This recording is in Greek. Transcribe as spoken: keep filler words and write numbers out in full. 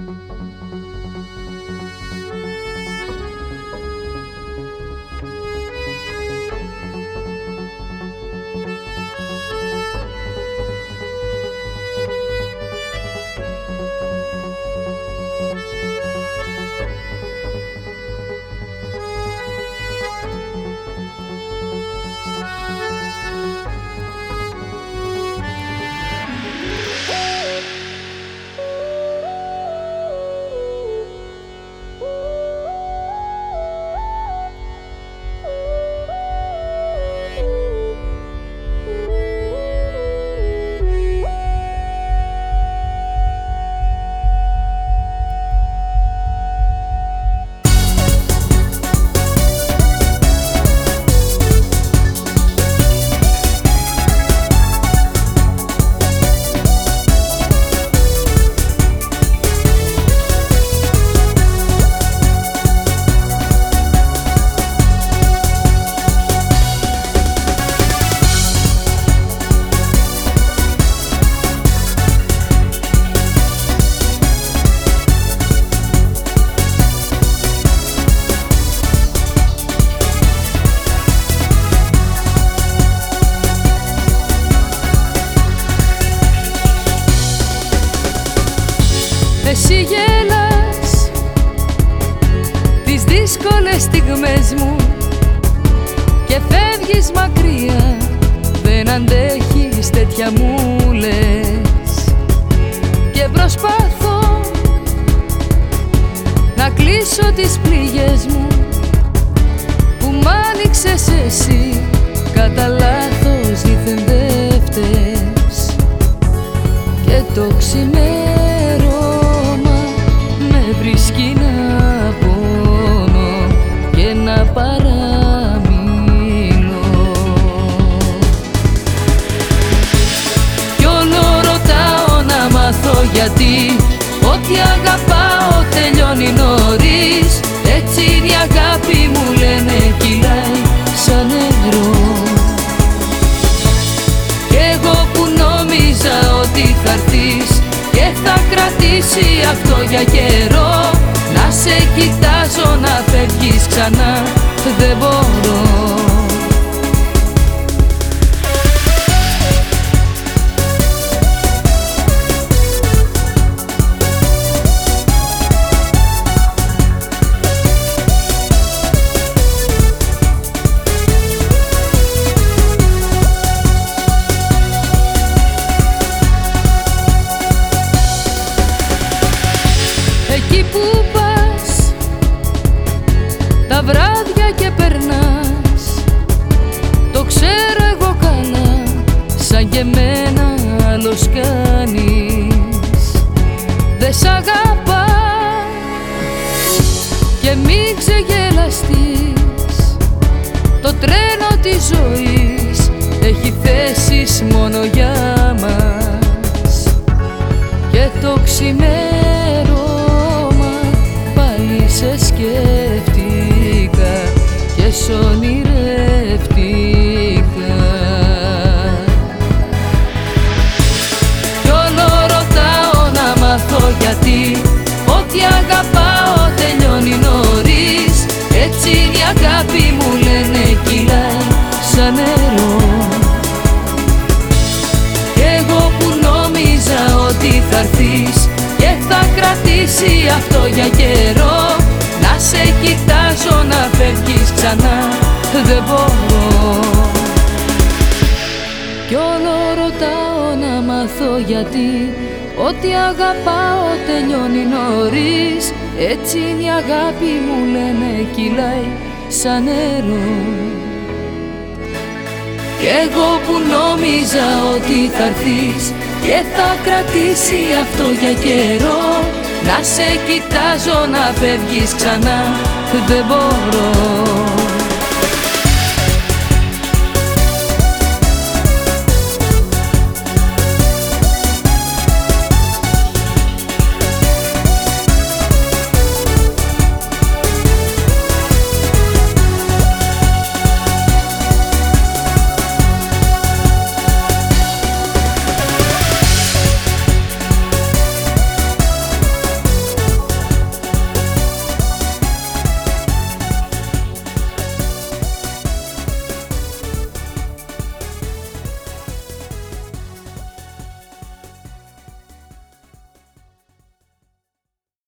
Εσύ γέλας τις δύσκολες στιγμές μου και φεύγεις μακριά, δεν αντέχεις, τέτοια μου λες. Και προσπαθώ να κλείσω τις πληγές μου που μ' άνοιξες εσύ, κατά λάθος δίθεν δεν φταίς. Και το ξημέρωμα με βρίσκει να πονώ και να παραμείνω. Κι όλο ρωτάω να μάθω γιατί ό,τι αγαπάω τελειώνει νωρίς. Έτσι είναι η αγάπη μου, λένε, κυλάει σαν νερό. Κι εγώ που νόμιζα ότι θα έρθεις και θα κρατήσει αυτό για καιρό, να σε κοιτάζω να φεύγεις ξανά, δεν μπορώ. Εκεί που πας τα βράδια και περνάς, το ξέρω εγώ καλά, σαν και εμένα άλλος κανείς. Δε σ' αγαπά και μην ξεγελαστείς, το τρένο της ζωής έχει θέσεις μόνο για μας. Και το ξημέρωμα σε σκέφτηκα και σ' ονειρεύτηκα. Κι όλο ρωτάω να μάθω γιατί ό,τι αγαπάω τελειώνει νωρίς. Έτσι είναι η αγάπη μου, λένε, κυλάει σαν νερό. Κι εγώ που νόμιζα ότι θα έρθεις και θα κρατήσει αυτό για καιρό, να σε κοιτάζω να φεύγεις ξανά, δεν μπορώ. Κι όλο ρωτάω να μάθω γιατί ό,τι αγαπάω τελειώνει νωρίς. Έτσι είναι η αγάπη μου, λένε, κυλάει σαν νερό. Κι εγώ που νόμιζα ότι θα έρθεις και θα κρατήσει αυτό για καιρό, να σε κοιτάζω να φεύγεις ξανά, δεν μπορώ.